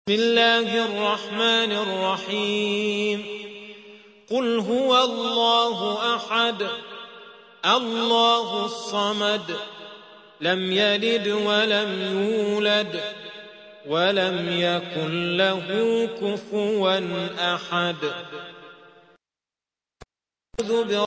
بسم الله الرحمن الرحيم قل هو الله أحد الله الصمد لم يلد ولم يولد ولم يكن له كفوا أحد